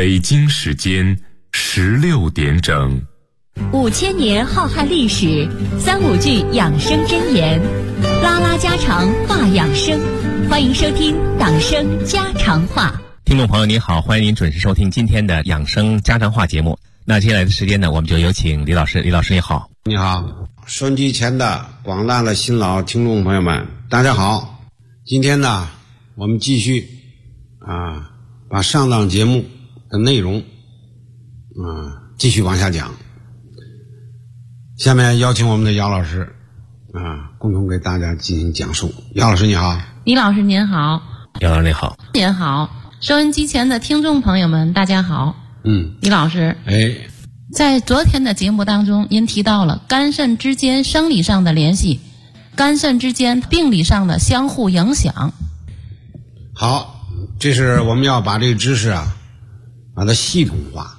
北京时间16点整。 5000年浩瀚历史，3、5句养生箴言，拉拉家常话养生，欢迎收听党生家常话。 听众朋友您好，欢迎您准时收听今天的养生家常话节目。那接下来的时间呢，我们就有请李老师。李老师你好。 你好，收音机前的广大的新老听众朋友们，大家好。今天呢，我们继续把上档节目的内容继续往下讲。下面邀请我们的姚老师共同给大家进行讲述。姚老师你好。 李老师您好。 姚老师你好。 您好，收音机前的听众朋友们大家好。李老师，在昨天的节目当中，您提到了肝肾之间生理上的联系，肝肾之间病理上的相互影响。 好，这是我们要把这个知识把它系统化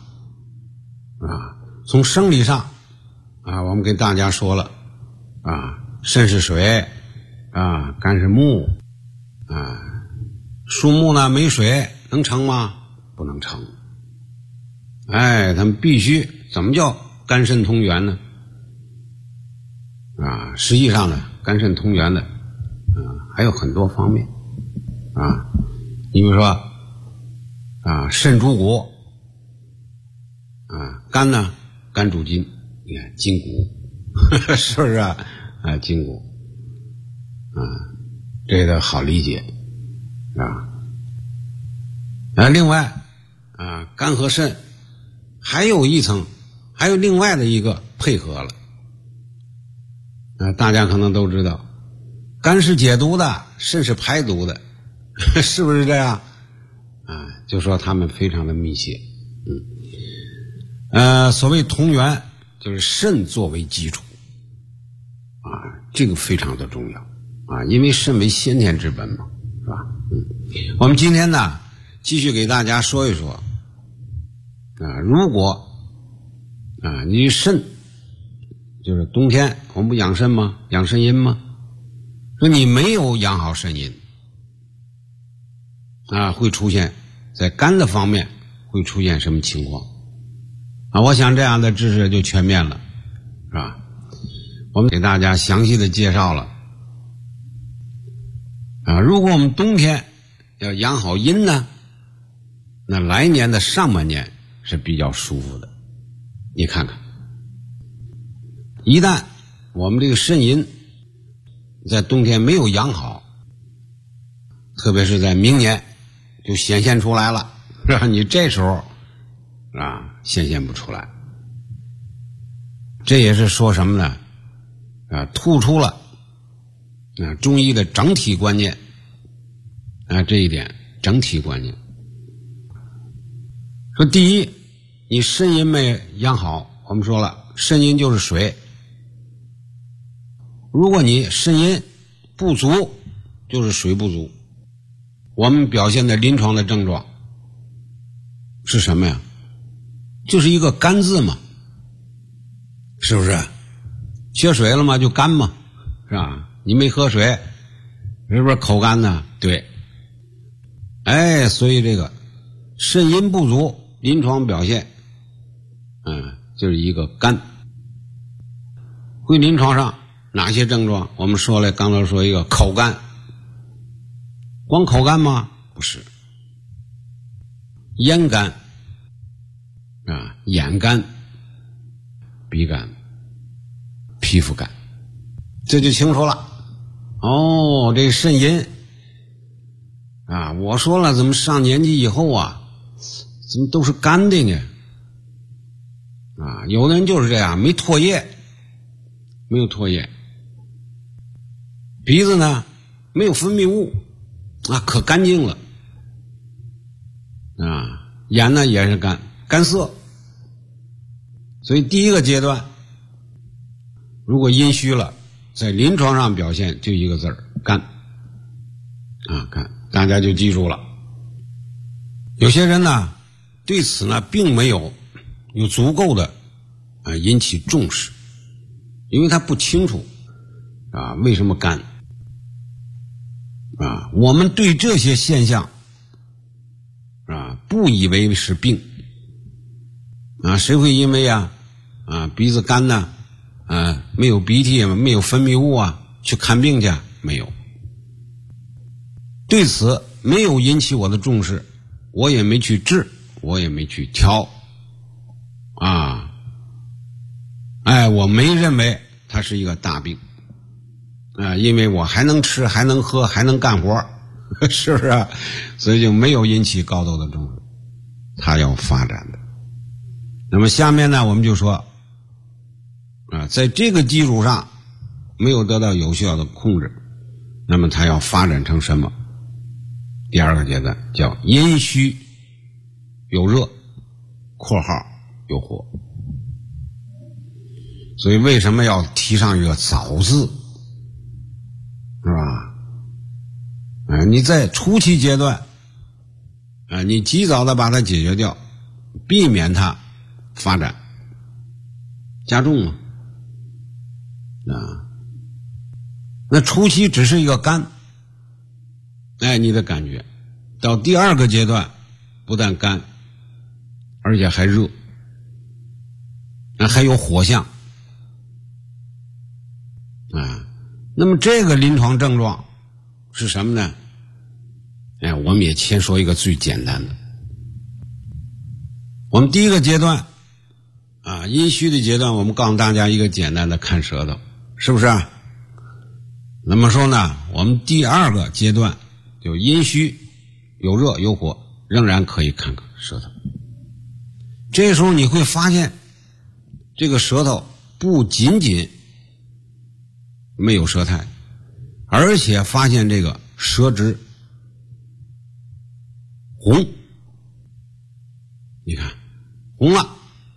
从生理上我们给大家说了肾是水肝是木树木呢没水能成吗？不能成。他们必须怎么叫肝肾同源呢？实际上呢，肝肾同源的还有很多方面你比如说肾主骨肝呢，肝主筋，你看筋骨是不是筋骨这个好理解另外肝和肾还有一层，还有另外的一个配合了大家可能都知道，肝是解毒的，肾是排毒的是不是这样就说他们非常的密切所谓同源就是肾作为基础这个非常的重要因为肾为先天之本嘛，是吧我们今天呢继续给大家说一说如果你肾就是冬天我们不养肾吗？养肾阴吗？说你没有养好肾阴会出现在肝的方面会出现什么情况我想这样的知识就全面了，是吧？我们给大家详细的介绍了如果我们冬天要养好阴呢，那来年的上半年是比较舒服的。你看看，一旦我们这个肾阴在冬天没有养好，特别是在明年就显现出来了，是吧？你这时候显现不出来，这也是说什么呢？突出了中医的整体观念这一点整体观念。说第一，你肾阴没养好，我们说了，肾阴就是水。如果你肾阴不足，就是水不足。我们表现的临床的症状是什么呀？就是一个干字嘛，是不是？缺水了吗？就干嘛，是吧？你没喝水，是不是口干呢？对。所以这个肾阴不足，临床表现就是一个干。会临床上哪些症状？我们说了，刚才说一个口干。光口干吗？不是。咽干眼干、鼻干、皮肤干，这就清楚了。这肾阴我说了，怎么上年纪以后怎么都是干的呢？有的人就是这样，没唾液，没有唾液。鼻子呢，没有分泌物可干净了眼呢也是干涩。所以第一个阶段，如果阴虚了，在临床上表现就一个字儿，干干，大家就记住了。有些人呢对此呢并没有足够的引起重视，因为他不清楚为什么干我们对这些现象不以为是病， 谁会因为鼻子干呢，没有鼻涕，没有分泌物去看病去？没有。对此没有引起我的重视，我也没去治，我也没去调我没认为它是一个大病因为我还能吃，还能喝，还能干活是不是所以就没有引起高度的重视，它要发展的。那么下面呢，我们就说在这个基础上没有得到有效的控制，那么它要发展成什么？第二个阶段叫阴虚有热括号有火。所以为什么要提上一个早字，是吧？你在初期阶段你及早的把它解决掉，避免它发展加重嘛。那初期只是一个干，你的感觉到第二个阶段不但干，而且还热，还有火象那么这个临床症状是什么呢？我们也先说一个最简单的。我们第一个阶段阴虚的阶段，我们告诉大家一个简单的看舌头，是不是那么说呢，我们第二个阶段就阴虚有热有火，仍然可以看看舌头。这时候你会发现这个舌头不仅仅没有舌苔，而且发现这个舌质红，你看红了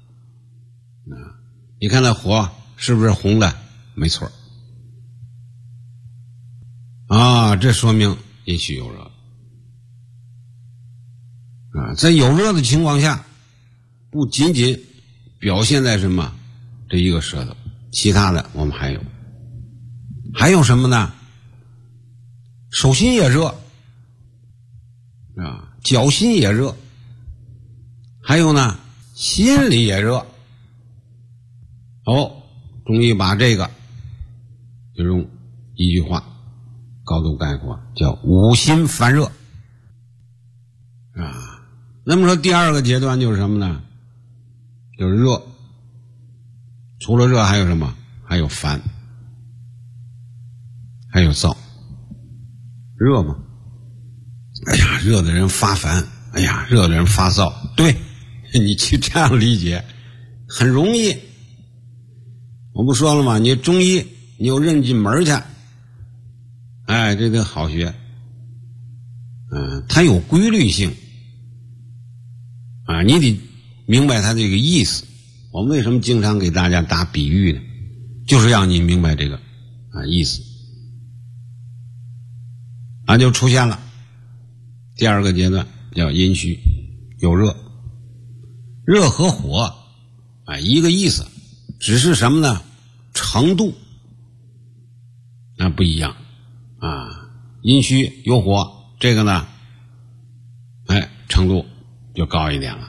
你看那火是不是红的？没错这说明阴虚有热在有热的情况下，不仅仅表现在什么这一个舌头，其他的我们还有什么呢？手心也热脚心也热，还有呢心里也热。中医把这个就用一句话高度概括，叫五心烦热那么说第二个阶段就是什么呢？就是热，除了热还有什么？还有烦，还有燥。热吗？热的人发烦，热的人发燥。对，你去这样理解很容易。我不说了吗？你中医你又认进门去，这个好学它有规律性你得明白它这个意思。我们为什么经常给大家打比喻呢？就是让你明白这个意思就出现了第二个阶段叫阴虚有热。热和火一个意思，只是什么呢？程度不一样阴虚有火，这个呢程度就高一点了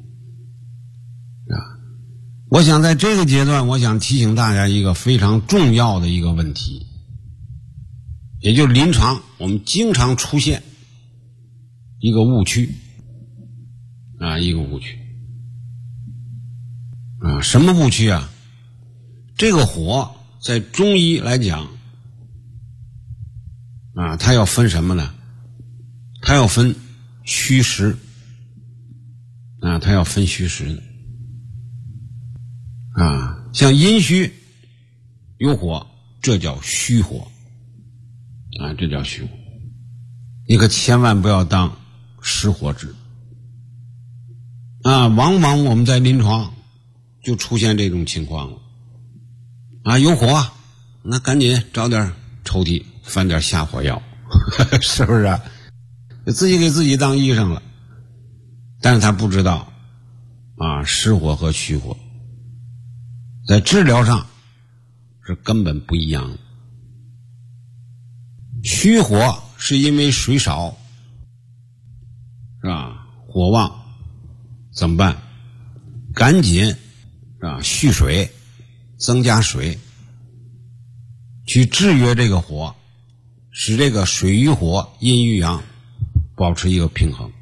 我想在这个阶段，我想提醒大家一个非常重要的一个问题，也就是临床我们经常出现一个误区一个误区什么误区这个火在中医来讲它要分什么呢？它要分虚实它要分虚实的像阴虚有火，这叫虚火这叫虚火。你可千万不要当实火治往往我们在临床就出现这种情况了有火那赶紧找点抽屉翻点下火药是不是自己给自己当医生了。但是他不知道实火和虚火在治疗上是根本不一样的。虚火是因为水少是吧？火旺怎么办？ 赶紧蓄水，增加水，去制约这个火，使这个水与火、阴与阳保持一个平衡。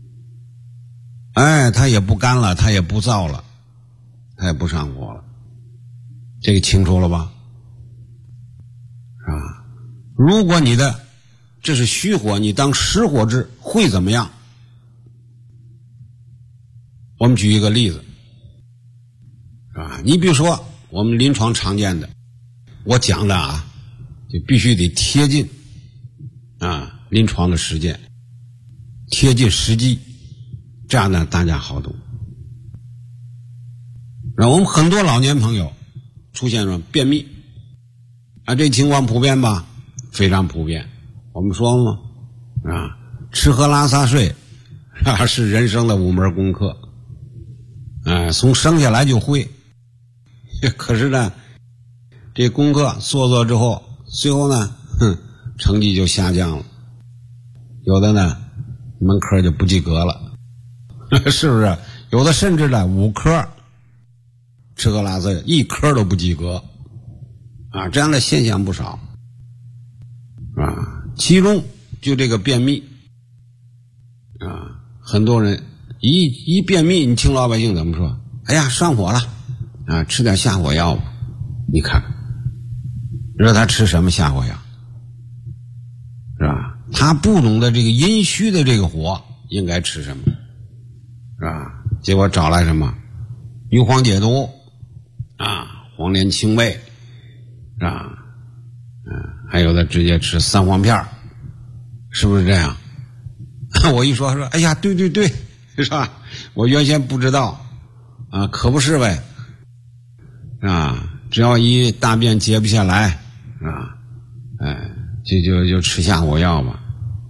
它也不干了，它也不燥了，它也不上火了，这个清楚了吧？如果你的这是虚火，你当实火制会怎么样？我们举一个例子，你比如说我们临床常见的，我讲的就必须得贴近临床的实践，贴近实际，这样呢大家好懂。我们很多老年朋友出现了便秘这情况普遍吧？非常普遍。我们说嘛吃喝拉撒睡是人生的5门功课从生下来就会，可是呢这功课做之后，最后呢成绩就下降了，有的呢门科就不及格了是不是？有的甚至呢5科吃喝拉撒睡1科都不及格这样的现象不少其中就这个便秘很多人一便秘，你听老百姓怎么说？哎呀上火了吃点下火药吧。你看你说他吃什么下火药是吧？他不懂得这个阴虚的这个火应该吃什么是吧？结果找来什么牛黄解毒黄连清胃是吧？还有的直接吃3黄片，是不是这样？我一说哎呀对是吧？我原先不知道可不是呗只要一大便解不下来就吃下火药吧。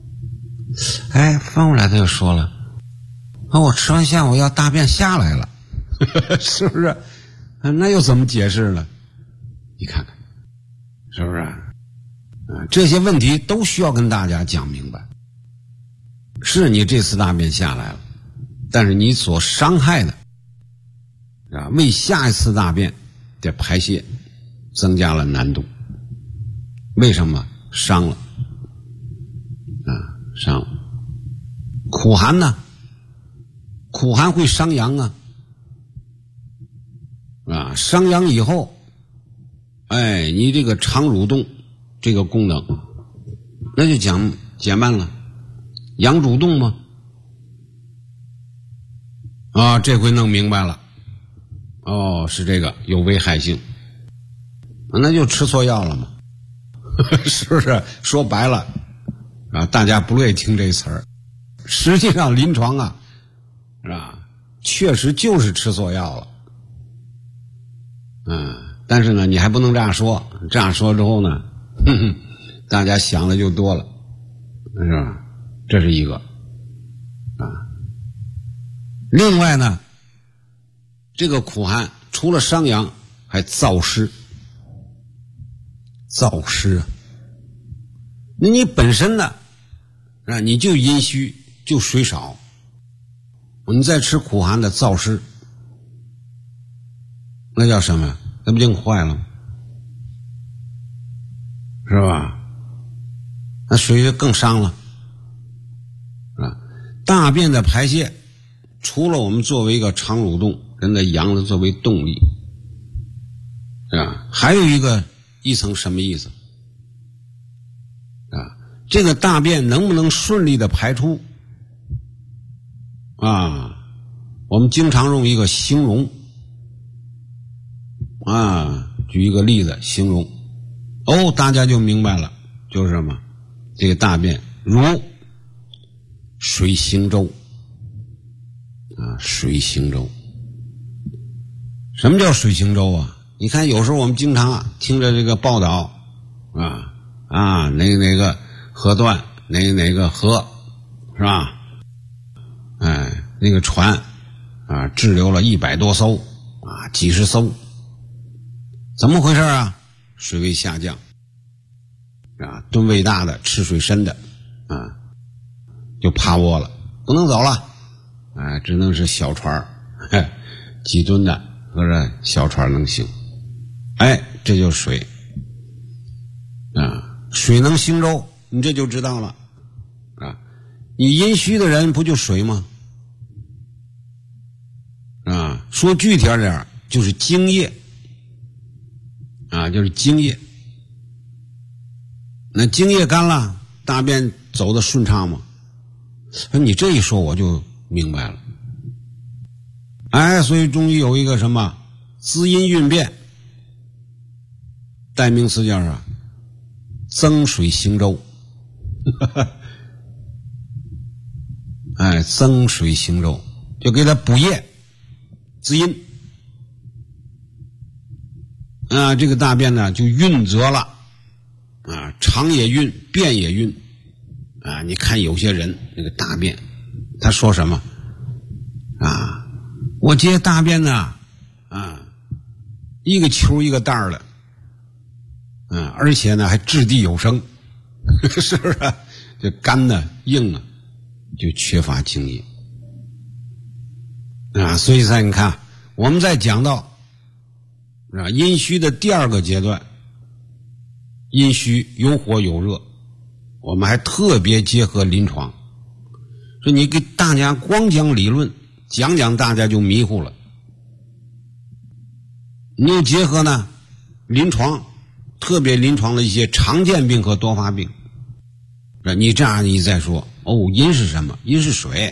翻过来他就说了我吃完下火药大便下来了是不是？那又怎么解释呢？你看看是不是这些问题都需要跟大家讲明白。是你这次大便下来了，但是你所伤害的为下一次大便的排泄增加了难度。为什么？伤了伤了。苦寒呢？苦寒会伤阳伤阳以后你这个肠蠕动这个功能那就减慢了。阳主动吗？这回弄明白了是这个有危害性那就吃错药了嘛是不是？说白了大家不乐意听这词儿，实际上临床是吧，确实就是吃错药了但是呢你还不能这样说，这样说之后呢大家想的就多了是吧？这是一个另外呢这个苦寒除了伤阳还燥湿那你本身呢你就阴虚就水少，你再吃苦寒的燥湿，那叫什么？那不就坏了吗？是吧？那水就更伤了大便的排泄除了我们作为一个肠蠕动人的阳的作为动力还有一层什么意思这个大便能不能顺利的排出我们经常用一个形容举一个例子形容大家就明白了，就是什么？这个大便如水行舟水行舟。什么叫水行舟你看有时候我们经常听着这个报道哪个河段哪个河是吧？那个船滞留了100多艘几十艘，怎么回事水位下降吨位大的吃水深的就趴窝了，不能走了只能是小船几吨的或者小船能行。哎，这就是水啊，水能行舟，你这就知道了啊。你阴虚的人不就水吗？啊，说具体点就是精液啊，就是精液。那精液干了，大便走得顺畅吗？你这一说我就明白了。哎，所以中医有一个什么滋阴运变，代名词叫啥？增水行舟。哎，增水行舟，就给它补液滋阴啊，这个大便呢就运泽了啊，长也运，便也运啊。你看有些人那个大便，他说什么啊？我接大便呢啊，一个球一个袋儿的，而且呢还掷地有声，是不是？这干呢硬啊，就缺乏精液啊。所以你看，我们在讲到啊阴虚的第二个阶段，阴虚有火有热，我们还特别结合临床，说你给大家光讲理论，讲讲大家就迷糊了。你又结合呢临床，特别临床的一些常见病和多发病，你这样你再说阴是什么？阴是水，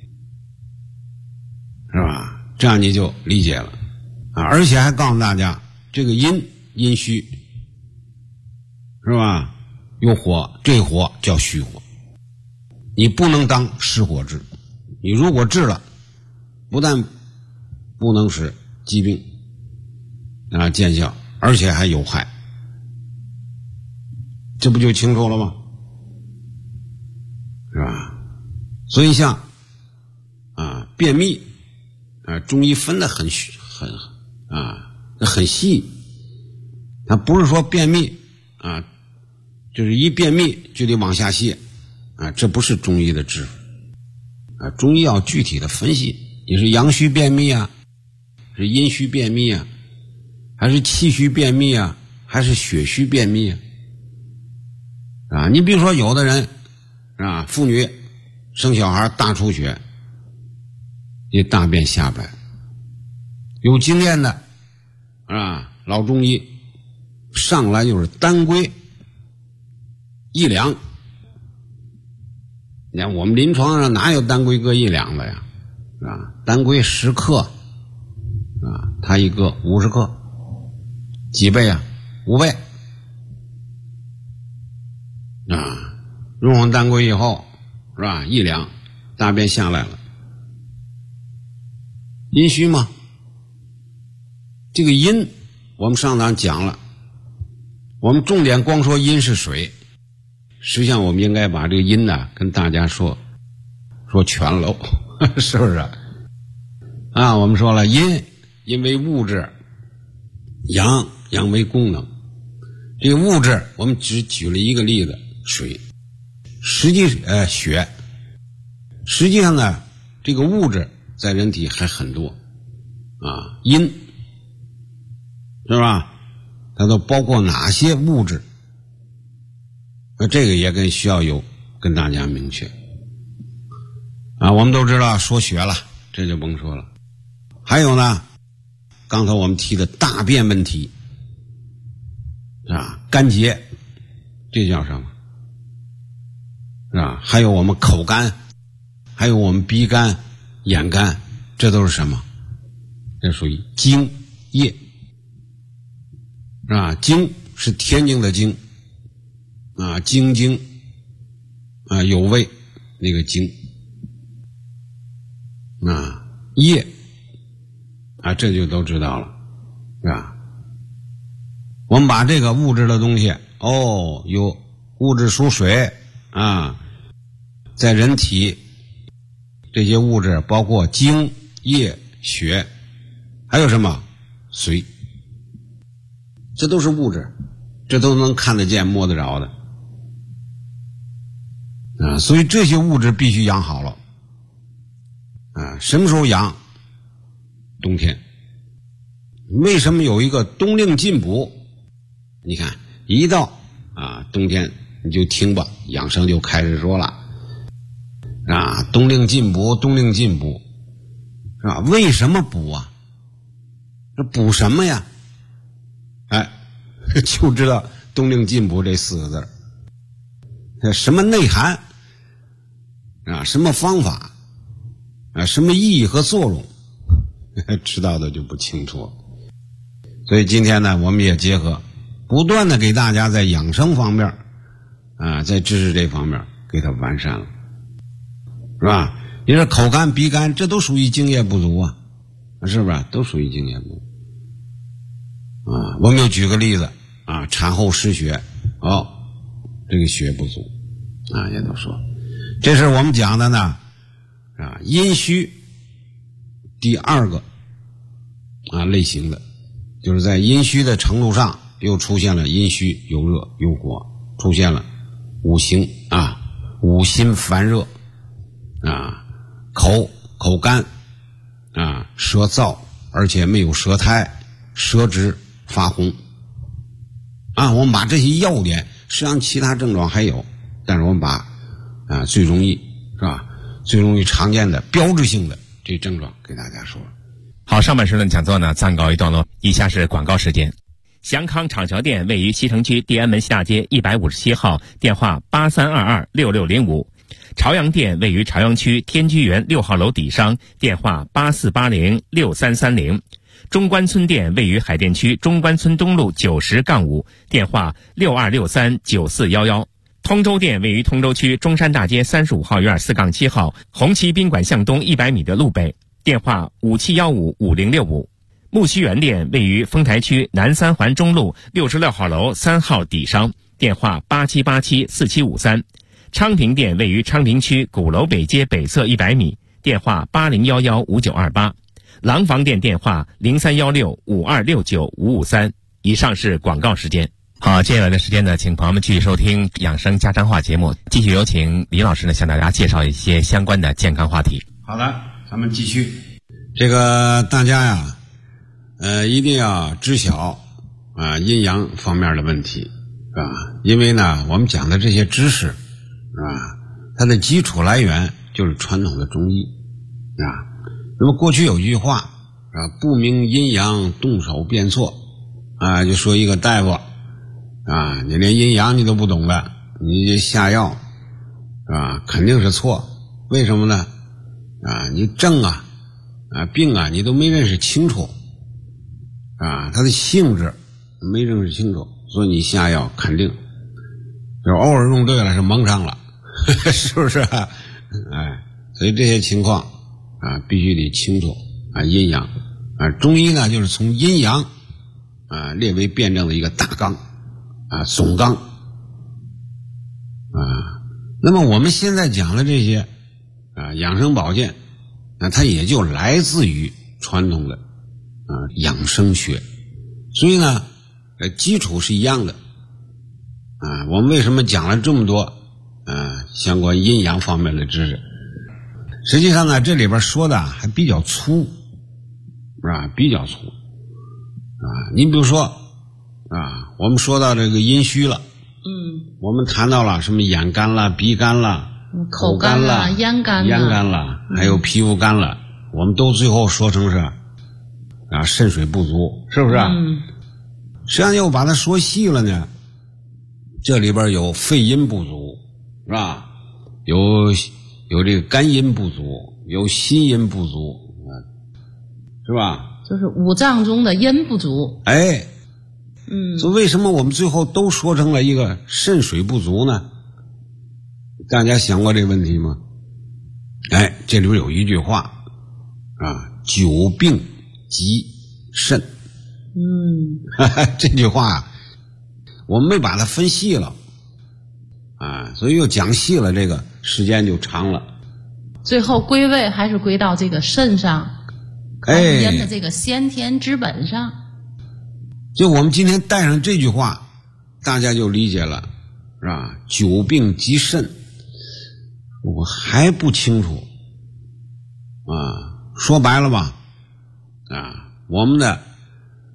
是吧？这样你就理解了啊！而且还告诉大家，这个阴虚是吧？有火，这火叫虚火，你不能当实火治。你如果治了，不但不能使疾病啊见效，而且还有害，这不就清楚了吗？是吧？所以像便秘中医分得很细，它不是说便秘就是一便秘就得往下泻这不是中医的治法中医要具体的分析，你是阳虚便秘是阴虚便秘还是气虚便秘还是血虚便秘你比如说有的人妇女生小孩大出血，这大便下白，有经验的老中医上来就是当归1两。你看我们临床上哪有当归搁1两的呀？当归10克它一个50克，几倍5倍用上当归以后是吧？1两大便下来了，阴虚吗？这个阴我们上堂讲了，我们重点光说阴是水，实际上我们应该把这个阴跟大家说全喽，是不是我们说了阴为物质，阳为功能。这个物质我们只举了一个例子，水，血，实际上呢这个物质在人体还很多阴是吧？它都包括哪些物质？这个也需要跟大家明确我们都知道说血了，这就甭说了。还有呢，刚才我们提的大便问题干结，这叫什么？还有我们口干，还有我们鼻干、眼干，这都是什么？这属于精液精是天津的精精有味那个精液这就都知道了我们把这个物质的东西有物质属水在人体这些物质包括精液血，还有什么水，这都是物质，这都能看得见摸得着的所以这些物质必须养好了什么时候养？冬天为什么有一个冬令进补？你看一到冬天你就听吧，养生就开始说了冬令进补，冬令进补，是吧？为什么补啊？这补什么呀？就知道冬令进补这4个字，什么内涵什么方法什么意义和作用，知道的就不清楚了。所以今天呢，我们也结合不断的给大家在养生方面在知识这方面给它完善了，是吧？你说口干鼻干，这都属于津液不足啊，是不是？都属于津液不足我们就举个例子产后失血，这个血不足也都说，这是我们讲的呢阴虚第2个类型的，就是在阴虚的程度上又出现了阴虚有热有火，出现了五行五心烦热口干舌燥，而且没有舌苔，舌质发红我们把这些要点，实际上其他症状还有，但是我们把最容易是吧？最容易常见的标志性的这症状给大家说了。 好，上半时的讲座呢暂告一段落，以下是广告时间。祥康厂桥店位于西城区地安门西大街157号，电话83226605。朝阳店位于朝阳区天居园6号楼底商，电话84806330。中关村店位于海淀区中关村东路90-5，电话62639411。通州店位于通州区中山大街35号院4-7号，红旗宾馆向东100米的路北，电话57155065。木樨园店位于丰台区南三环中路66号楼3号底商，电话87874753。昌平店位于昌平区鼓楼北街北侧100米，电话80115928。廊坊店电话031652695553。以上是广告时间。好，接下来的时间呢，请朋友们继续收听养生家常话节目，继续有请李老师呢向大家介绍一些相关的健康话题。 好的，咱们继续。这个大家呀一定要知晓阴阳方面的问题因为呢我们讲的这些知识它的基础来源就是传统的中医那么过去有一句话不明阴阳动手变错就说一个大夫你连阴阳你都不懂的，你下药肯定是错。为什么呢你症病你都没认识清楚它的性质没认识清楚，所以你下药肯定就偶尔用对了是蒙上了是不是所以这些情况必须得清楚阴阳中医呢就是从阴阳列为辩证的一个大纲总纲那么我们现在讲的这些养生保健它也就来自于传统的养生学，所以呢基础是一样的我们为什么讲了这么多相关阴阳方面的知识？实际上呢这里边说的还比较粗比较粗你比如说我们说到这个阴虚了我们谈到了什么眼干了鼻干了口干了咽干了还有皮肤干了我们都最后说成是肾水不足，是不是实际上要把它说细了呢，这里边有肺阴不足是吧，有这个肝阴不足，有心阴不足是吧， 就是五脏中的阴不足所以为什么我们最后都说成了一个肾水不足呢？大家想过这个问题吗？这里边有一句话久病及肾这句话我们没把它分细了所以又讲细了，这个时间就长了， 最后归位还是归到这个肾上阴的这个先天之本上。 就我们今天带上这句话大家就理解了是吧？久病及肾我还不清楚说白了吧我们的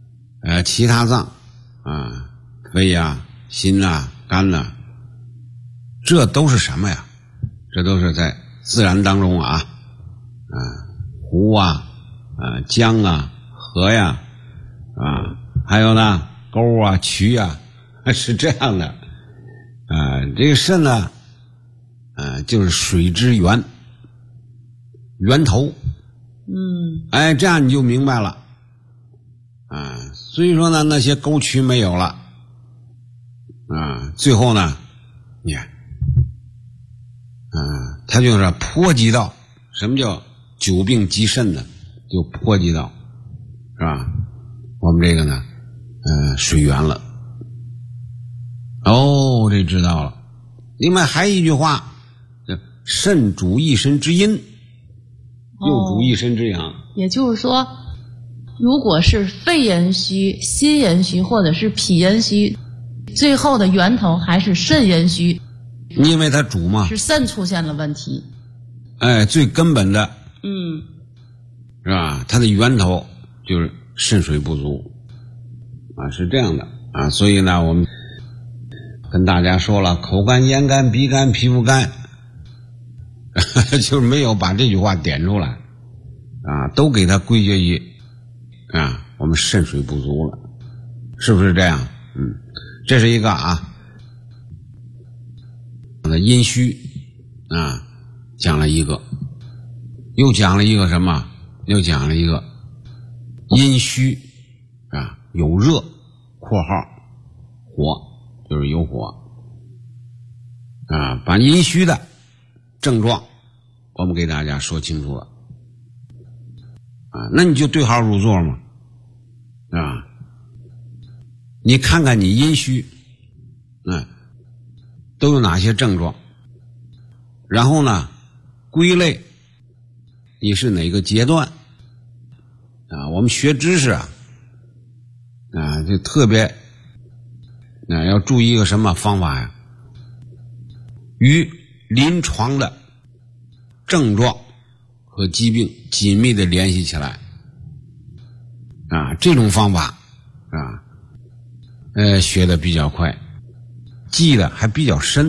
其他脏啊，肺啊、心啊、肝啊，这都是什么呀？这都是在自然当中湖啊、江啊、河呀还有呢沟啊、渠啊，是这样的。这个肾呢，就是水之源头。这样你就明白了。所以说呢，那些沟渠没有了，最后呢，你看，它就是波及到，什么叫久病及肾呢？就波及到，是吧？我们这个呢，水源了。这知道了。另外还有一句话，叫肾主一身之阴，又主一身之阳。 也就是说，如果是肺阴虚、心阴虚或者是脾阴虚，最后的源头还是肾阴虚， 因为它主嘛， 是肾出现了问题。 最根本的，是吧？它的源头就是肾水不足，是这样的所以呢，我们跟大家说了，口干、咽干、鼻干、皮肤干，就是没有把这句话点出来都给它归结于我们肾水不足了，是不是这样？这是一个阴虚讲了一个，又讲了一个什么？又讲了一个阴虚有热（括号火），就是有火把阴虚的症状我们给大家说清楚了那你就对号入座嘛你看看你阴虚都有哪些症状，然后呢归类你是哪个阶段我们学知识就特别要注意一个什么方法呀？与临床的症状和疾病紧密的联系起来这种方法学的比较快，记得还比较深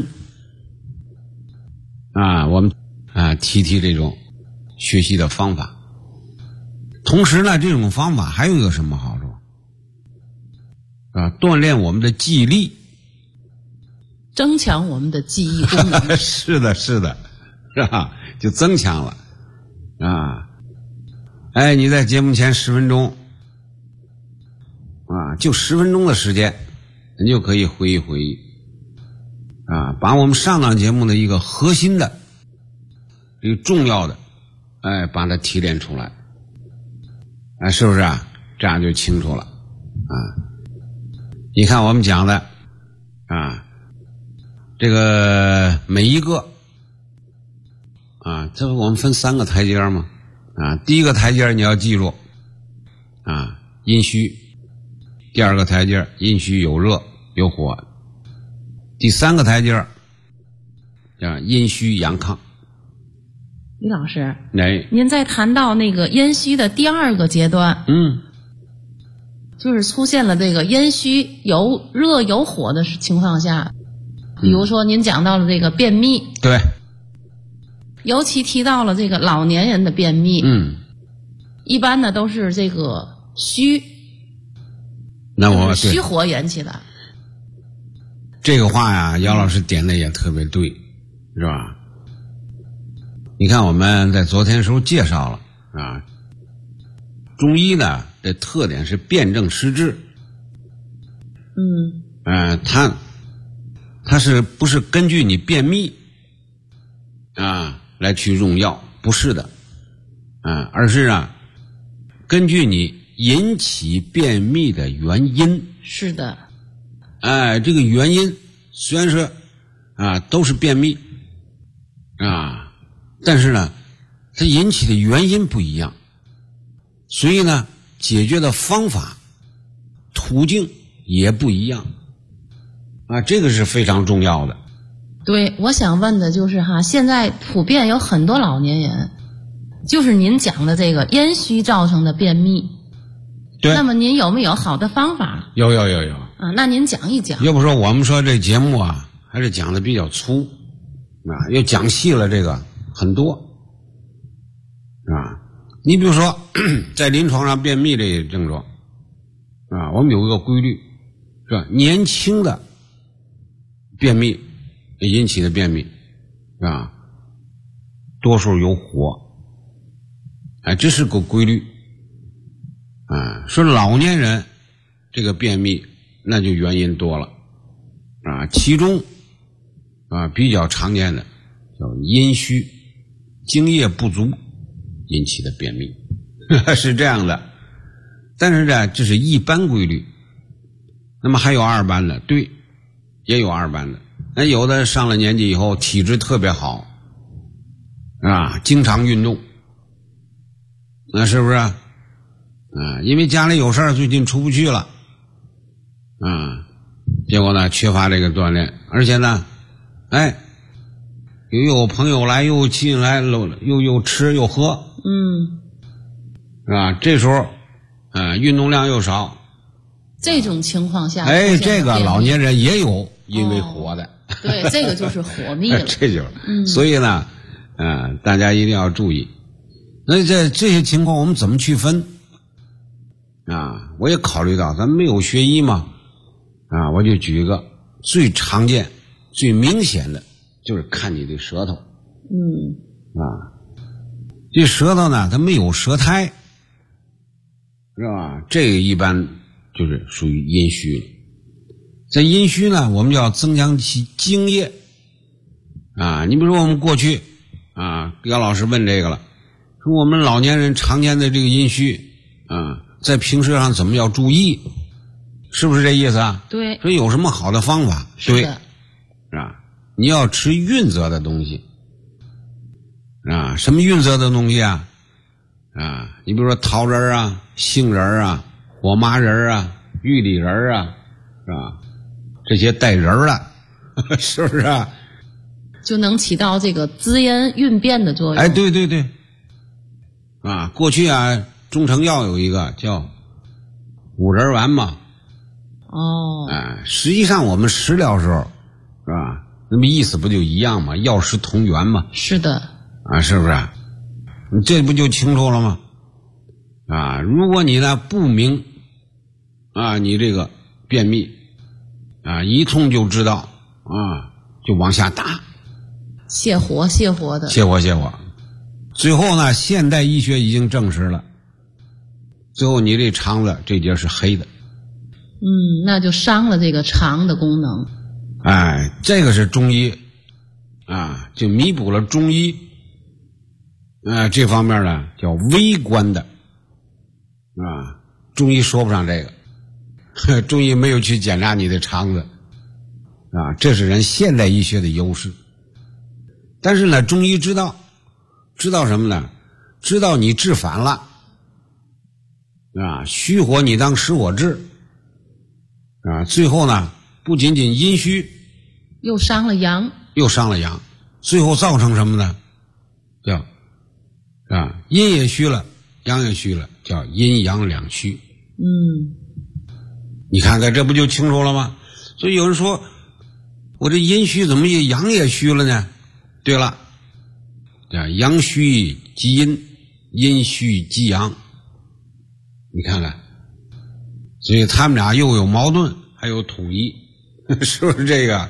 我们提这种学习的方法。同时呢，这种方法还有一个什么好处锻炼我们的记忆力， 增强我们的记忆功能。 是的，是吧？就增强了你在节目前10分钟就10分钟的时间，你就可以回忆回忆把我们上档节目的一个核心的一个重要的把它提炼出来是不是这样就清楚了你看我们讲的这个每一个这我们分3个台阶嘛第一个台阶你要记住阴虚，第2个台阶阴虚有热有火，第3个台阶叫阴虚阳亢。 李老师，您在谈到那个阴虚的第2个阶段，就是出现了这个阴虚有热有火的情况下，比如说您讲到了这个便秘， 对， 尤其提到了这个老年人的便秘，一般呢都是这个虚，虚火引起的。 这个话呀，姚老师点的也特别对，是吧？你看我们在昨天时候介绍了中医呢的特点是辨证施治，它是不是根据你便秘来去用药？不是的而是根据你引起便秘的原因。 是的这个原因虽然说都是便秘但是呢它引起的原因不一样，所以呢解决的方法途径也不一样这个是非常重要的。 对，我想问的就是现在普遍有很多老年人就是您讲的这个阴虚造成的便秘， 对。 那么您有没有好的方法？ 有。 啊，那您讲一讲。 要不说我们说这节目啊，还是讲的比较粗啊，又讲细了这个很多啊。你比如说，在临床上便秘这些症状啊，我们有一个规律，是吧？年轻的便秘引起的便秘啊，多数有火，哎，这是个规律啊。说老年人这个便秘，那就原因多了啊，其中啊比较常见的叫阴虚、精液不足引起的便秘是这样的。但是呢，这是一般规律。那么还有二般的，对，也有二般的。那有的上了年纪以后体质特别好啊，经常运动，那是不是啊？因为家里有事儿，最近出不去了啊，结果呢缺乏这个锻炼，而且呢，哎，又有朋友来，又有亲戚来，又吃又喝，是吧？这时候运动量又少， 这种情况下， 哎，这个老年人也有因为火的， 对，这个就是火秘了。 这就是，所以呢，大家一定要注意。那这些情况我们怎么区分啊？我也考虑到咱没有学医嘛，我就举一个最常见、最明显的，就是看你的舌头。这舌头呢，它没有舌苔，是吧？这个一般就是属于阴虚了。在阴虚呢，我们就要增强其精液你比如说我们过去姚老师问这个了，说我们老年人常见的这个阴虚在平时上怎么要注意，是不是这意思啊？ 对。 说有什么好的方法？对，是吧？你要吃运泽的东西什么运泽的东西啊？你比如说桃仁杏仁火麻仁玉里仁是吧？这些带仁的是不是啊？ 就能起到这个滋阴运变的作用。 哎，对过去中成药有一个叫五仁丸嘛。实际上我们食疗时候是吧？那么意思不就一样吗？药食同源嘛。 是的。 是不是？你这不就清楚了吗？如果你呢不明你这个便秘一通就知道就往下打， 泻火的， 泻火。最后呢，现代医学已经证实了，最后你这肠子这节是黑的。 那就伤了这个肠的功能。 这个是中医就弥补了中医这方面呢叫微观的中医说不上这个，中医没有去检查你的肠子这是人现代医学的优势。但是呢，中医知道什么呢？知道你治反了虚火你当实火治最后呢不仅仅阴虚， 又伤了阳， 最后造成什么呢？叫阴也虚了，阳也虚了，叫阴阳两虚。你看看这不就清楚了吗？所以有人说我这阴虚怎么阳也虚了呢？对了，阳虚即阴，阴虚即阳。你看看，所以他们俩又有矛盾还有统一是不是这个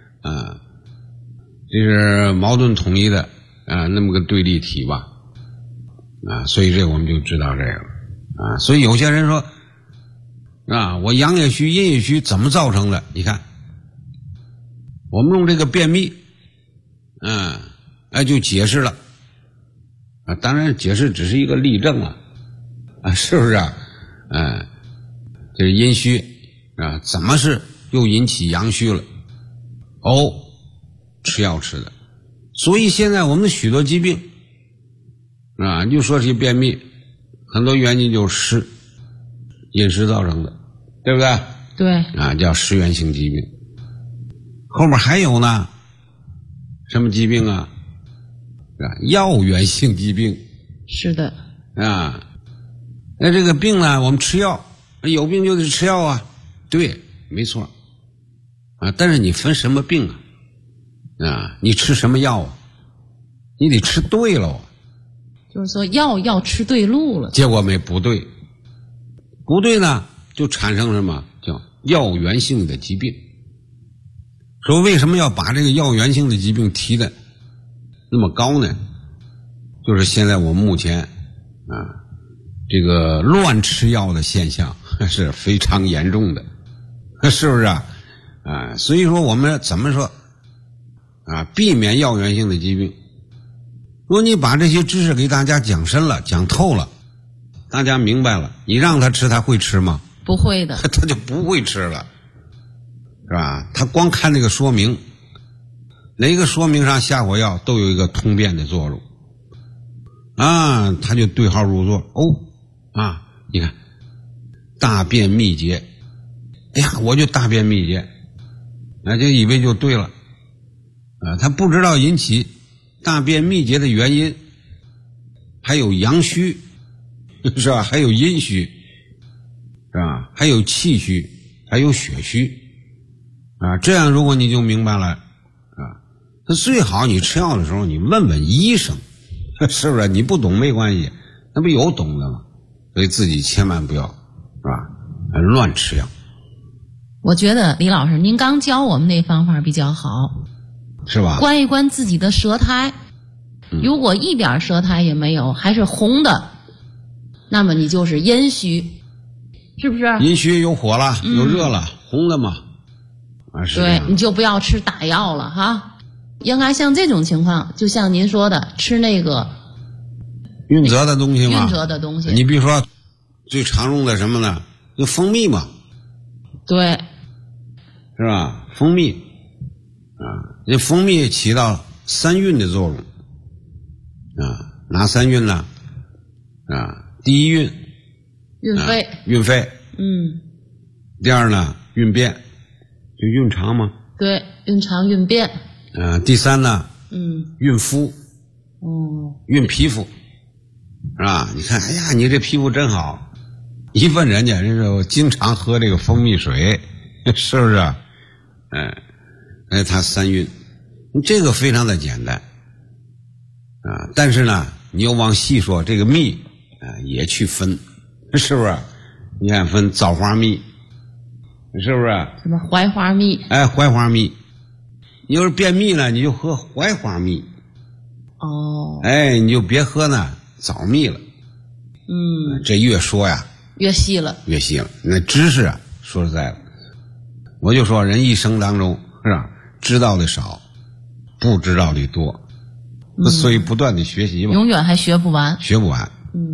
这是矛盾统一的那么个对立体吧所以这个我们就知道这个了所以有些人说我阳也虚阴也虚怎么造成的？你看我们用这个便秘就解释了当然解释只是一个例证了是不是这是阴虚怎么是又引起阳虚了？吃药吃的。所以现在我们许多疾病你就说起便秘，很多原因就是饮食造成的，对不对？ 对。 叫食源性疾病。后面还有呢，什么疾病药源性疾病。 是的。 那这个病呢，我们吃药，有病就得吃药啊，对，没错啊。但是你分什么病啊？你吃什么药啊？你得吃对了。 就是说药要吃对路了。 结果不对，不对呢，就产生什么叫药源性的疾病。说为什么要把这个药源性的疾病提的那么高呢？就是现在我们目前这个乱吃药的现象是非常严重的，是不是啊？所以说我们怎么说避免药源性的疾病。如果你把这些知识给大家讲深了讲透了，大家明白了，你让他吃他会吃吗？ 不会的， 他就不会吃了，是吧？他光看那个说明，哪个说明上下火药都有一个通便的作用他就对号入座。你看大便秘结，哎呀，我就大便秘结，就以为就对了他不知道引起大便秘结的原因还有阳虚，是吧？还有阴虚，是吧？还有气虚，还有血虚这样如果你就明白了那最好你吃药的时候你问问医生，是不是？你不懂没关系，那不有懂的吗？所以自己千万不要，是吧？乱吃药。 我觉得李老师您刚教我们那方法比较好， 是吧？ 关一关自己的舌苔，如果一点舌苔也没有，还是红的，那么你就是阴虚，是不是？ 阴虚有火了，有热了，红的嘛是这样。 对，你就不要吃打药了哈。应该像这种情况，就像您说的，吃那个运泽的东西嘛。 运泽的东西， 你比如说最常用的什么呢？就蜂蜜嘛。 对， 是吧？蜂蜜这蜂蜜起到三运的作用哪三运呢？第一运运肺， 运肺。第二呢，运便，就运肠嘛。 对，运肠运便。 第三呢，运肤，运皮肤，是吧？你看，哎呀，你这皮肤真好。一问人家，人说我经常喝这个蜂蜜水，是不是？它三运，这个非常的简单但是呢，你要往细说，这个蜜也去分，是不是？你看分枣花蜜，是不是？ 什么槐花蜜？ 槐花蜜。你要是便秘呢，你就喝槐花蜜。你就别喝呢枣蜜了。这越说呀越细了， 越细了。那知识说实在的，我就说人一生当中是吧，知道的少，不知道的多，所以不断的学习嘛， 永远还学不完， 是吧？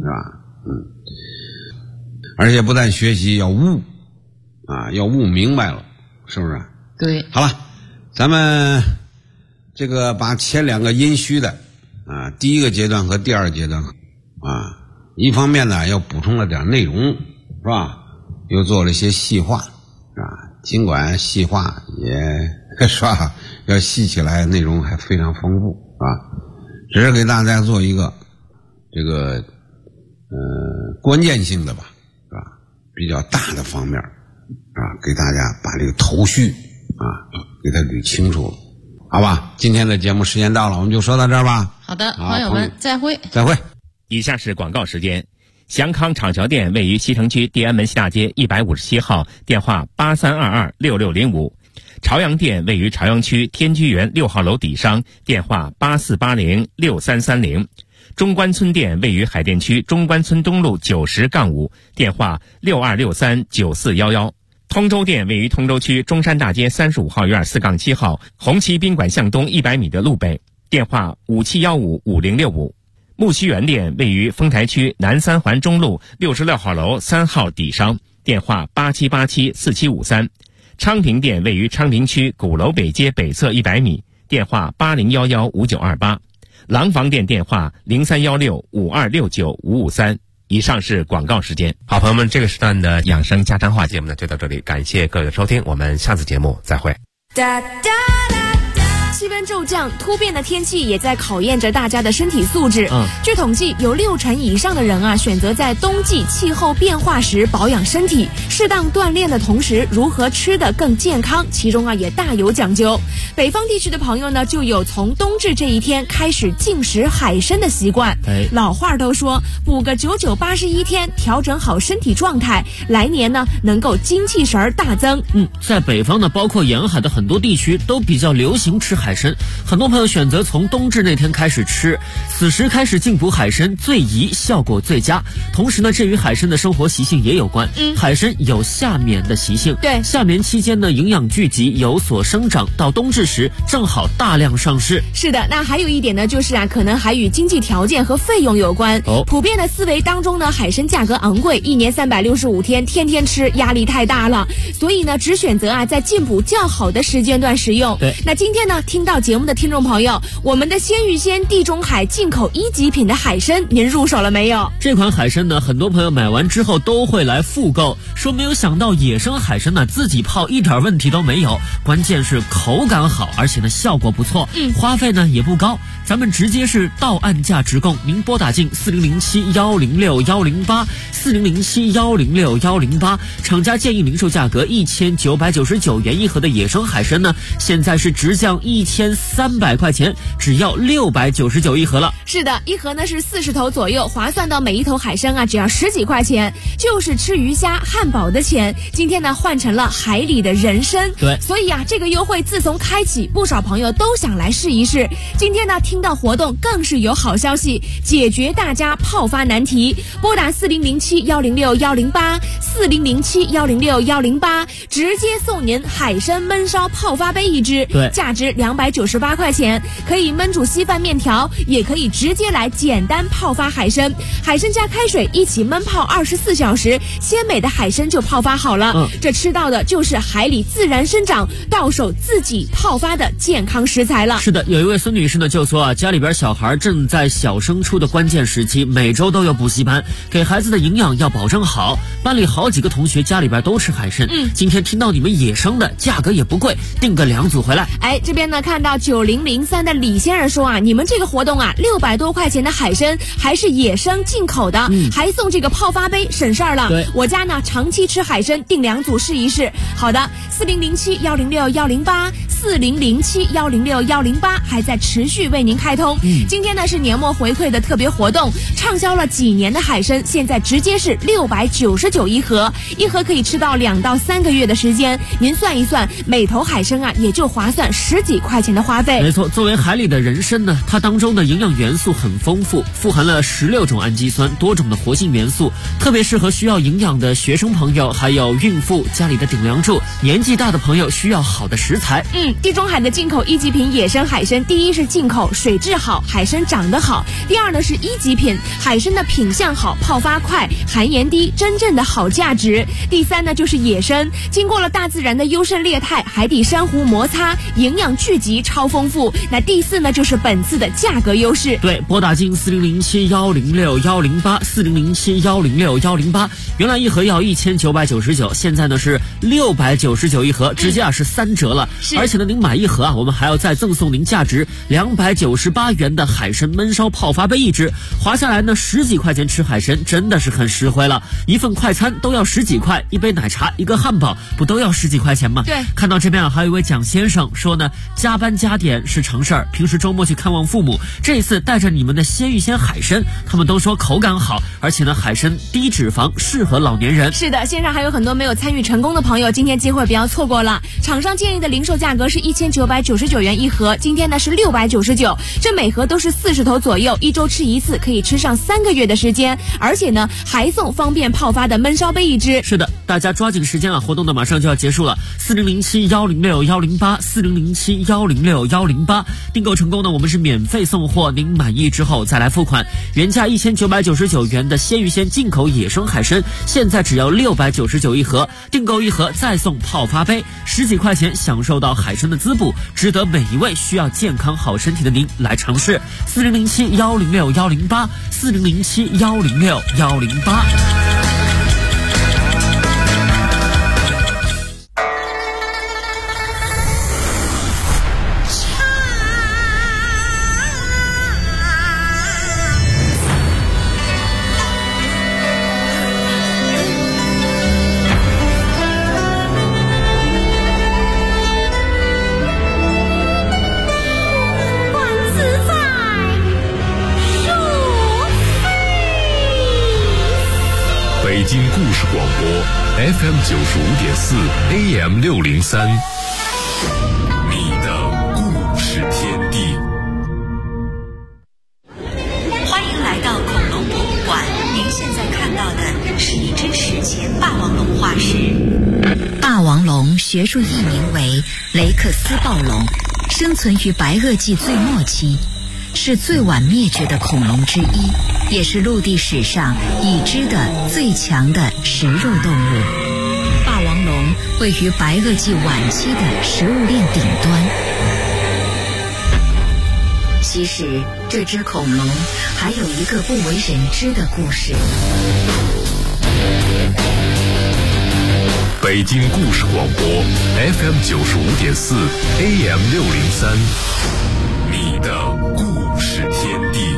而且不但学习，要悟要悟明白了，是不是？ 对。 好了，咱们这个把前两个阴虚的第一个阶段和第二个阶段一方面呢要补充了点内容，是吧？又做了一些细化，是吧？尽管细化也是吧，要细起来内容还非常丰富，是吧？只是给大家做一个这个关键性的吧，是吧？比较大的方面给大家把这个头绪给它捋清楚了，好吧？今天的节目时间到了，我们就说到这儿吧。 好的，朋友们，再会。 再会。 以下是广告时间。祥康厂桥店位于西城区地安门下街157号，电话83226605。朝阳店位于朝阳区天居园6号楼底商，电话84806330。中关村店位于海淀区中关村东路90-5，电话62639411。通州店位于通州区中山大街35号院4-7号，红旗宾馆向东100米的路北，电话57155065。木樨园店位于丰台区南三环中路66号楼3号底商，电话87874753。昌平店位于昌平区鼓楼北街北侧100米，电话80115928。廊坊店电话031652695553。以上是广告时间。好，朋友们，这个时段的养生家常话节目呢就到这里，感谢各位的收听，我们下次节目再会。 西边骤降，突变的天气也在考验着大家的身体素质。据统计，有60%以上的人啊选择在冬季气候变化时保养身体，适当锻炼的同时，如何吃得更健康，其中啊也大有讲究。北方地区的朋友呢，就有从冬至这一天开始禁食海参的习惯。老话都说，补个99、81天，调整好身体状态，来年呢能够精气神大增。 在北方呢，包括沿海的很多地区都比较流行吃海参，很多朋友选择从冬至那天开始吃，此时开始进补海参最宜，效果最佳。同时呢，这与海参的生活习性也有关。海参有夏眠的习性， 对， 夏眠期间呢，营养聚集，有所生长，到冬至时正好大量上市。 是的，那还有一点呢，就是啊，可能还与经济条件和费用有关。普遍的思维当中呢，海参价格昂贵，一年365天，天天吃，压力太大了，所以呢，只选择啊在进补较好的时间段食用。 对， 那今天呢，听到节目的听众朋友，我们的鲜芋仙地中海进口1级品的海参，您入手了没有？ 这款海参呢，很多朋友买完之后都会来复购，说没有想到野生海参呢，自己泡一点问题都没有，关键是口感好，而且呢效果不错，花费呢也不高，咱们直接是到岸价直供，您拨打进4007106108，4007106108，厂家建议零售价格1999元一盒的野生海参呢，现在是直降1300块钱，只要699一盒了。 是的，一盒呢是40头左右，划算到每一头海参啊只要10几块钱，就是吃鱼虾汉堡的钱。今天呢换成了海里的人参， 对， 所以啊这个优惠自从开启，不少朋友都想来试一试。今天呢听到活动更是有好消息，解决大家泡发难题，拨打4007106108，4007106108，直接送您海参焖烧泡发杯一支， 对， 价值298块钱，可以焖煮稀饭面条，也可以直接来简单泡发海参。海参加开水一起焖泡24小时，鲜美的海参就泡发好了。这吃到的就是海里自然生长，到手自己泡发的健康食材了。 是的，有一位孙女士呢就说啊，家里边小孩正在小升初的关键时期，每周都有补习班，给孩子的营养要保证好。班里好几个同学家里边都吃海参，今天听到你们野生的，价格也不贵，订个2组回来。 这边呢看到9003的李先生说啊，你们这个活动啊，600多块钱的海参还是野生进口的，还送这个泡发杯，省事儿了。 对， 我家呢长期吃海参，订2组试一试。好的，4007106108，4007106108还在持续为您开通。今天呢是年末回馈的特别活动，畅销了几年的海参，现在直接是699一盒，一盒可以吃到2到3个月的时间。您算一算，每头海参啊也就划算10几块钱的花费。 没错，作为海里的人参呢，它当中的营养元素很丰富，富含了16种氨基酸，多种的活性元素，特别适合需要营养的学生朋友，还有孕妇、家里的顶梁柱、年纪大的朋友需要好的食材。 地中海的进口1级品野生海参，第一是进口，水质好，海参长得好；第二呢是1级品，海参的品相好，泡发快，含盐低，真正的好价值；第三呢就是野参，经过了大自然的优胜劣汰，海底珊瑚摩擦，营养聚集超丰富。那第四呢就是本次的价格优势。 对，拨打进4007106108，4007106108，原来一盒要1999，现在呢是699一盒，直接是3折了。而且呢，您买一盒啊，我们还要再赠送您价值298元的海参焖烧泡发杯一支，划下来呢10几块钱吃海参真的是很实惠了。一份快餐都要10几块，一杯奶茶，一个汉堡，不都要10几块钱吗？ 对。 看到这边啊，还有一位蒋先生说呢，加班加点是常事儿，平时周末去看望父母，这一次带着你们的鲜芋仙海参，他们都说口感好，而且呢海参低脂肪，适合老年人。 是的，线上还有很多没有参与成功的朋友，今天机会不要错过了。厂商建议的零售价格是1999元一盒，今天呢是699，这每盒都是40头左右，一周吃一次，可以吃上3个月的时间，而且呢还送方便泡发的焖烧杯一支。 是的，大家抓紧时间啊，活动呢马上就要结束了。4007106108， 4007106108，订购成功呢，我们是免费送货，您满意之后再来付款。原价1999元的鲜芋仙进口野生海参，现在只要699一盒，订购一盒再送泡发杯，10几块钱享受到海参的滋补，值得每一位需要健康好身体的您来尝试。4007106108， 4007106108。 故事广播 FM 95.4 AM 603，你的故事天地。 欢迎来到恐龙博物馆，您现在看到的是一只史前霸王龙化石。霸王龙学术译名为雷克斯暴龙，生存于白垩纪最末期，是最晚灭绝的恐龙之一，也是陆地史上已知的最强的食肉动物。霸王龙位于白垩纪晚期的食物链顶端。其实这只恐龙还有一个不为人知的故事。 北京故事广播 FM 95.4 AM 603，你的故事天地。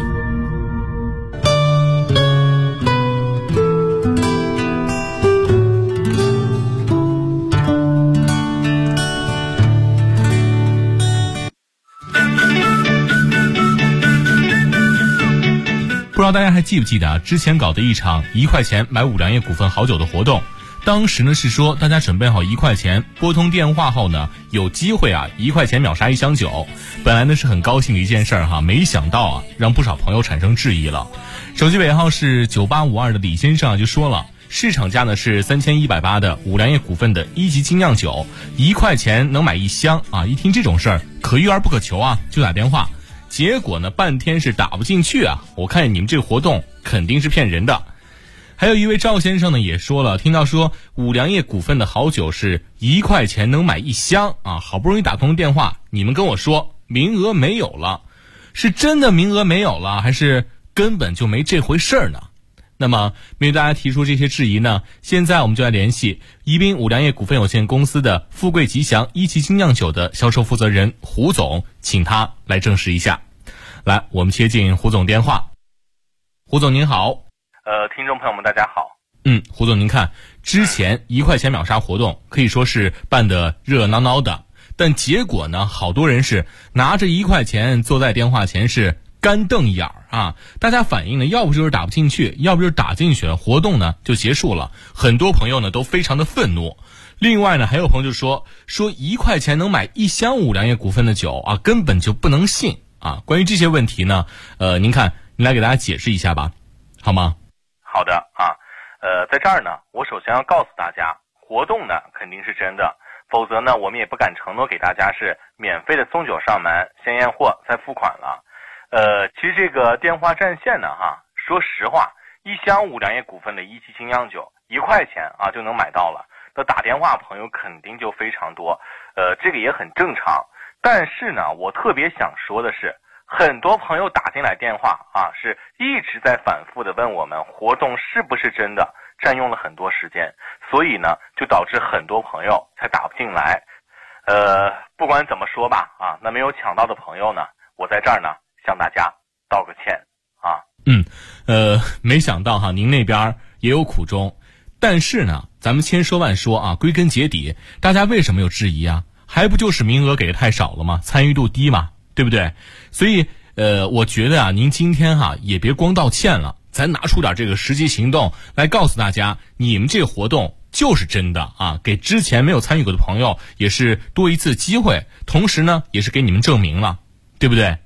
不知道大家还记不记得啊？之前搞的一场1块钱买五粮液股份好酒的活动，当时呢是说大家准备好1块钱，拨通电话后呢，有机会啊1块钱秒杀1箱酒。本来呢是很高兴的一件事哈，没想到啊让不少朋友产生质疑了。手机尾号是9852的李先生就说了，市场价呢是3180的五粮液股份的1级精酿酒，1块钱能买1箱啊！一听这种事儿，可遇而不可求啊，就打电话。结果呢，半天是打不进去啊！我看你们这个活动肯定是骗人的。还有一位赵先生呢也说了，听到说五粮液股份的好酒是1块钱能买1箱啊，好不容易打通电话，你们跟我说名额没有了，是真的名额没有了，还是根本就没这回事儿呢？那么面对大家提出这些质疑呢，现在我们就来联系宜宾五粮液股份有限公司的富贵吉祥1级精酿酒的销售负责人胡总，请他来证实一下。来，我们接进胡总电话。胡总您好。 听众朋友们大家好。 胡总您看，之前1块钱秒杀活动可以说是办得热闹闹的，但结果呢，好多人是拿着1块钱坐在电话前是干瞪眼儿啊！大家反映呢，要不就是打不进去，要不就是打进去了，活动呢就结束了。很多朋友呢都非常的愤怒。另外呢，还有朋友就说1块钱能买1箱五粮液股份的酒啊，根本就不能信啊！关于这些问题呢，您看，您来给大家解释一下吧，好吗？ 好的啊，在这儿呢，我首先要告诉大家，活动呢肯定是真的，否则呢，我们也不敢承诺给大家是免费的送酒上门，先验货再付款了。其实这个电话占线呢，说实话，1箱五粮液股份的1级精酿酒1块钱啊就能买到了，那打电话朋友肯定就非常多，这个也很正常。但是呢，我特别想说的是，很多朋友打进来电话啊，是一直在反复的问我们活动是不是真的，占用了很多时间，所以呢，就导致很多朋友才打不进来。不管怎么说吧，啊，那没有抢到的朋友呢，我在这儿呢向大家道个歉啊。 没想到哈，您那边也有苦衷，但是呢，咱们千说万说啊，归根结底，大家为什么有质疑啊？还不就是名额给的太少了吗？参与度低嘛，对不对？所以我觉得啊，您今天也别光道歉了，咱拿出点这个实际行动来告诉大家，你们这个活动就是真的啊，给之前没有参与过的朋友也是多一次机会，同时呢，也是给你们证明了，对不对？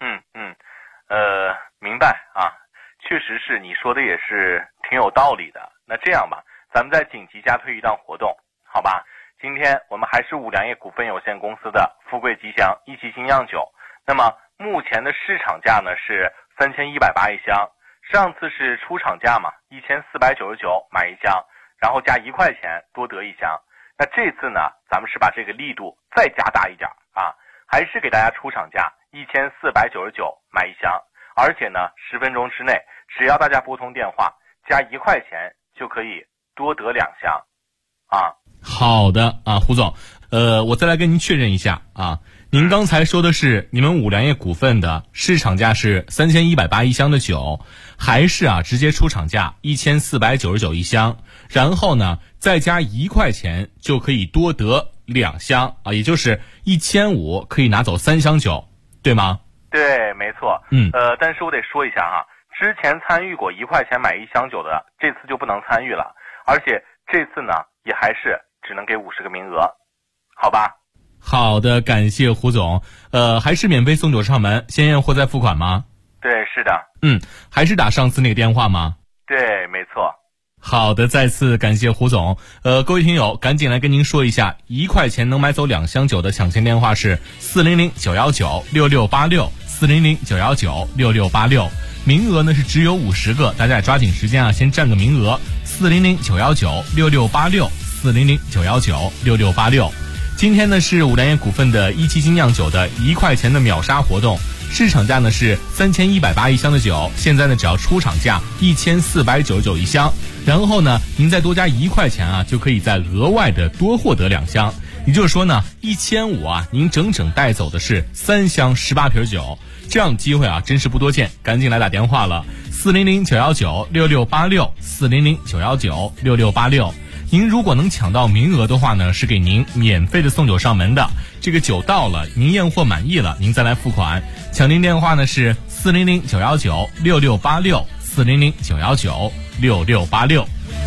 明白啊，确实是你说的也是挺有道理的。那这样吧，咱们再紧急加推一档活动，好吧？今天我们还是五粮液股份有限公司的富贵吉祥1级精酿酒，那么目前的市场价呢是3180一箱，上次是出厂价嘛，1499买1箱，然后加1块钱多得1箱。那这次呢，咱们是把这个力度再加大一点啊，还是给大家出厂价1499买1箱，而且呢10分钟之内，只要大家拨通电话加1块钱就可以多得2箱啊。 好的啊，胡总，我再来跟您确认一下啊，您刚才说的是你们五粮液股份的市场价是3180一箱的酒，还是直接出厂价1499一箱，然后呢再加1块钱就可以多得2箱啊，也就是1500可以拿走3箱酒，对吗？ 对，没错。但是我得说一下之前参与过1块钱买1箱酒的，这次就不能参与了。 而且这次呢也还是只能给50个名额，好吧？ 好的，感谢胡总。还是免费送酒上门，先验货再付款吗？ 对，是的。 还是打上次那个电话吗？ 对，没错。 好的，再次感谢胡总。各位听友，赶紧来跟您说一下，1块钱能买走2箱酒的抢钱电话是400-919-6686，400-919-6686。名额呢是只有50个，大家也抓紧时间啊，先占个名额。400-919-6686，400-919-6686。今天呢是五粮液股份的一期精酿酒的1块钱的秒杀活动，市场价呢是3180一箱的酒，现在呢只要出厂价1499一箱，然后呢您再多加1块钱啊，就可以再额外的多获得2箱，也就是说呢1500啊，您整整带走的是3箱18瓶酒，这样的机会啊真是不多见，赶紧来打电话了，400-919-6686，400-919-6686。您如果能抢到名额的话呢，是给您免费的送酒上门的。这个酒到了，您验货满意了，您再来付款。抢您电话呢是400-919-6686，400-919-6686。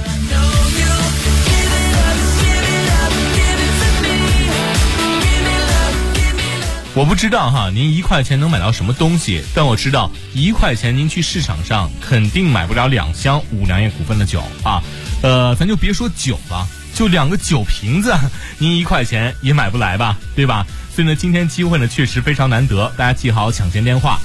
我不知道哈，您1块钱能买到什么东西，但我知道1块钱您去市场上肯定买不了2箱五粮液股份的酒啊。咱就别说酒了，就2个酒瓶子，您1块钱也买不来吧，对吧？所以呢，今天机会呢确实非常难得，大家记好抢钱电话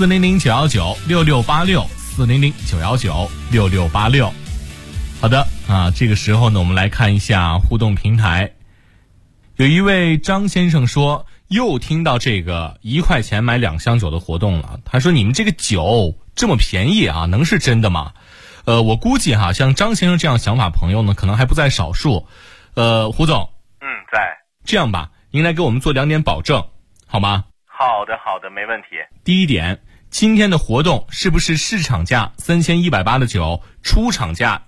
：400-919-6686，400-919-6686。好的啊，这个时候呢，我们来看一下互动平台。有一位张先生说，又听到这个1块钱买2箱酒的活动了。他说：“你们这个酒这么便宜啊，能是真的吗？”我估计哈，像张先生这样想法朋友呢，可能还不在少数。胡总， 在。 这样吧，您来给我们做2点保证，好吗？ 好的，没问题。 第一点，今天的活动是不是市场价3180的酒，出厂价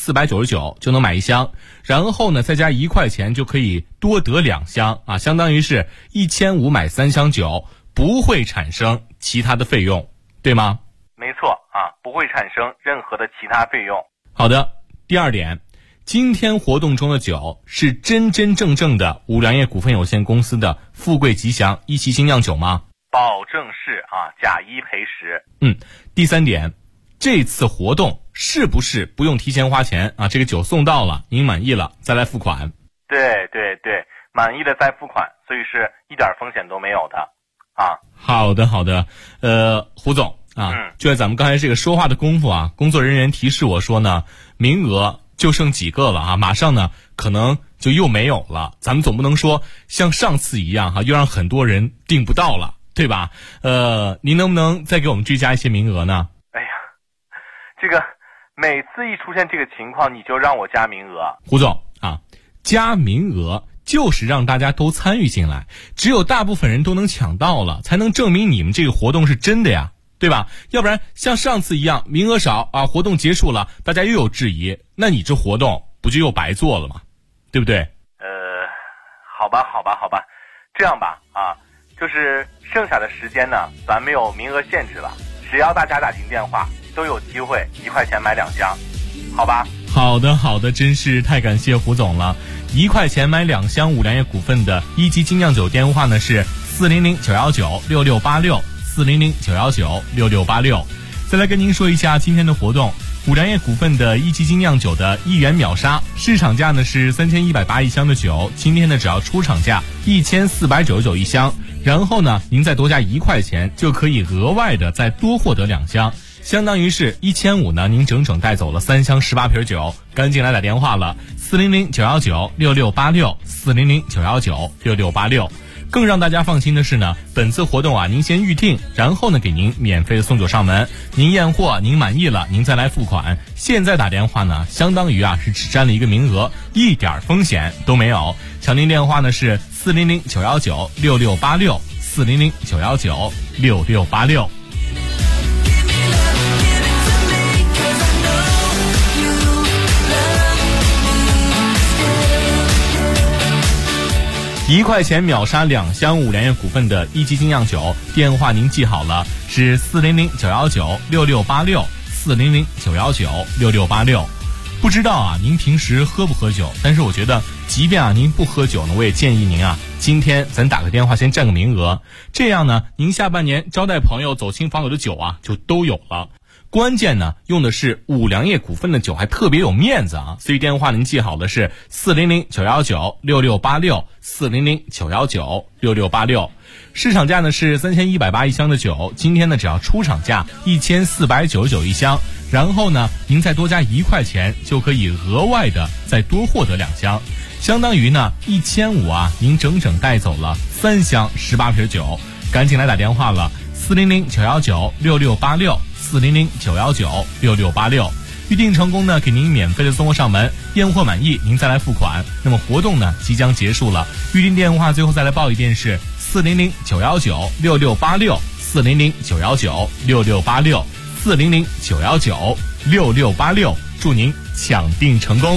1499就能买1箱，然后呢再加1块钱就可以多得2箱啊，相当于是1500买3箱酒，不会产生其他的费用，对吗？ 没错啊，不会产生任何的其他费用。 好的，第二点，今天活动中的酒是真真正正的五粮液股份有限公司的富贵吉祥一期精酿酒吗？ 保证是啊，假一赔10。 第三点，这次活动是不是不用提前花钱啊？这个酒送到了，您满意了再来付款。 对，满意的再付款，所以是一点风险都没有的啊。 好的，胡总啊，就在咱们刚才这个说话的功夫啊，工作人员提示我说呢，名额就剩几个了啊，马上呢可能就又没有了。咱们总不能说像上次一样哈，又让很多人订不到了，对吧？您能不能再给我们追加一些名额呢？ 哎呀，这个每次一出现这个情况，你就让我加名额。 胡总啊，加名额就是让大家都参与进来，只有大部分人都能抢到了，才能证明你们这个活动是真的呀。对吧？要不然像上次一样名额少啊，活动结束了大家又有质疑，那你这活动不就又白做了吗？对不对？ 好吧，这样吧啊，就是剩下的时间呢，咱没有名额限制了，只要大家打进电话都有机会1块钱买2箱，好吧？ 好的，真是太感谢胡总了。1块钱买2箱五粮液股份的一级精酿酒电话呢是400-919-6686，400-919-6686。再来跟您说一下今天的活动，五粮液股份的一级精酿酒的1元秒杀，市场价呢是3180一箱的酒，今天呢只要出厂价1499一箱，然后呢您再多加1块钱就可以额外的再多获得2箱，相当于是1500呢，您整整带走了3箱18瓶酒，赶紧来打电话了，400-919-6686，400-919-6686。更让大家放心的是呢，本次活动啊，您先预定，然后呢给您免费的送酒上门，您验货您满意了，您再来付款。现在打电话呢，相当于啊是只占了1个名额，一点风险都没有。抢您电话呢是400-919-6686，400-919-6686。1块钱秒杀2箱五粮液股份的一级精酿酒，电话您记好了，是400-919-6686，400-919-6686。 不知道啊，您平时喝不喝酒？但是我觉得，即便啊您不喝酒呢，我也建议您啊，今天咱打个电话先占个名额，这样呢，您下半年招待朋友、走亲访友的酒啊，就都有了。关键呢，用的是五粮液股份的酒，还特别有面子啊！所以电话您记好的是400-919-6686，400-919-6686。市场价呢是3180一箱的酒，今天呢只要出厂价1499一箱，然后呢您再多加1块钱，就可以额外的再多获得2箱，相当于呢1500啊，您整整带走了3箱18瓶酒，赶紧来打电话了，400-919-6686，400-919-6686，预定成功呢，给您免费的送货上门，验货满意您再来付款。那么活动呢即将结束了，预定电话最后再来报一遍是400-919-6686，400-919-6686，400-919-6686，祝您抢订成功。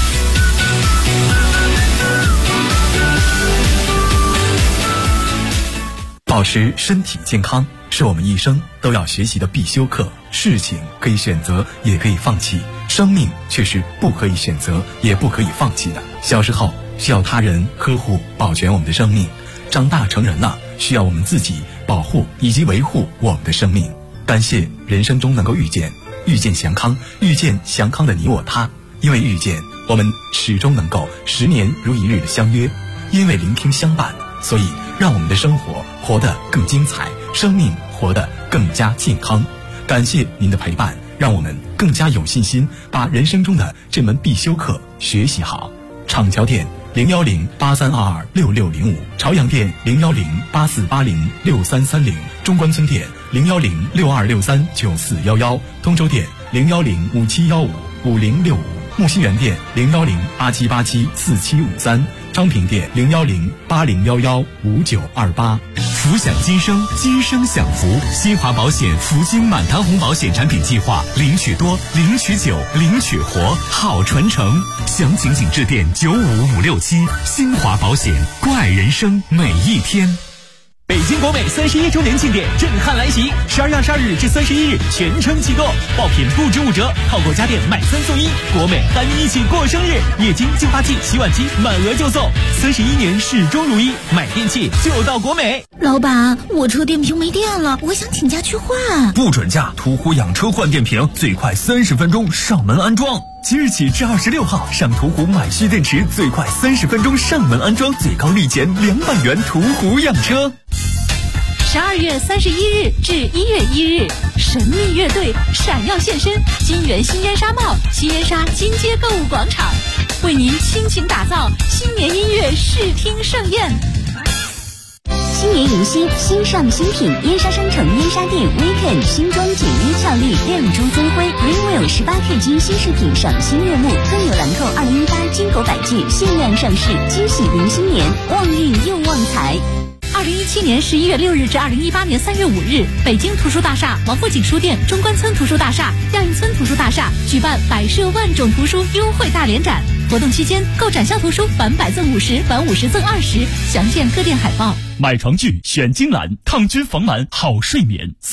保持身体健康是我们一生都要学习的必修课。事情可以选择，也可以放弃，生命却是不可以选择，也不可以放弃的。小时候需要他人呵护保全我们的生命，长大成人了，需要我们自己保护以及维护我们的生命。感谢人生中能够遇见祥康，遇见祥康的你我他。因为遇见，我们始终能够10年如一日的相约；因为聆听相伴，所以让我们的生活活得更精彩，生命活得更加健康。感谢您的陪伴，让我们更加有信心把人生中的这门必修课学习好。厂桥店010-8322-6605，朝阳店010-8480-6330，中关村店010-6263-9411，通州店010-5715-5065，木樨园店010-8787-4753，昌平店010-8011-5928。 福享今生，今生享福。新华保险福金满堂红保险产品计划，领取多，领取久，领取活，好传承。详情请致电95567。新华保险，关爱人生每一天。北京国美31周年庆典震撼来袭，12月22日至31日全程启动，爆品不止5折，套购家电买3送1，国美喊你一起过生日，液晶净化器、洗碗机满额就送，31年始终如一，买电器就到国美。 老板，我车电瓶没电了，我想请假去换。 不准假，途虎养车换电瓶，最快30分钟上门安装。即日起至26号，上途虎买蓄电池，最快30分钟上门安装，最高立减200元。途虎养车。 12月31日至1月1日，神秘乐队闪耀现身金源新烟沙帽西烟沙金街购物广场，为您倾情打造新年音乐视听盛宴。 新年迎新，新上新品，燕莎商城燕莎店 Weekend 新装简约俏丽亮珠增辉 Greenwell 18K 金新饰品赏心悦目，更有兰蔻2018金狗百戒限量上市，惊喜迎新年，旺运又旺财。 2017年11月6日至2018年3月5日，北京图书大厦、王府井书店、中关村图书大厦、亚运村图书大厦举办百设万种图书优惠大联展，活动期间购展销图书返100赠50，返50赠20，详见各店海报。 买床具选金兰，抗菌防螨好睡眠。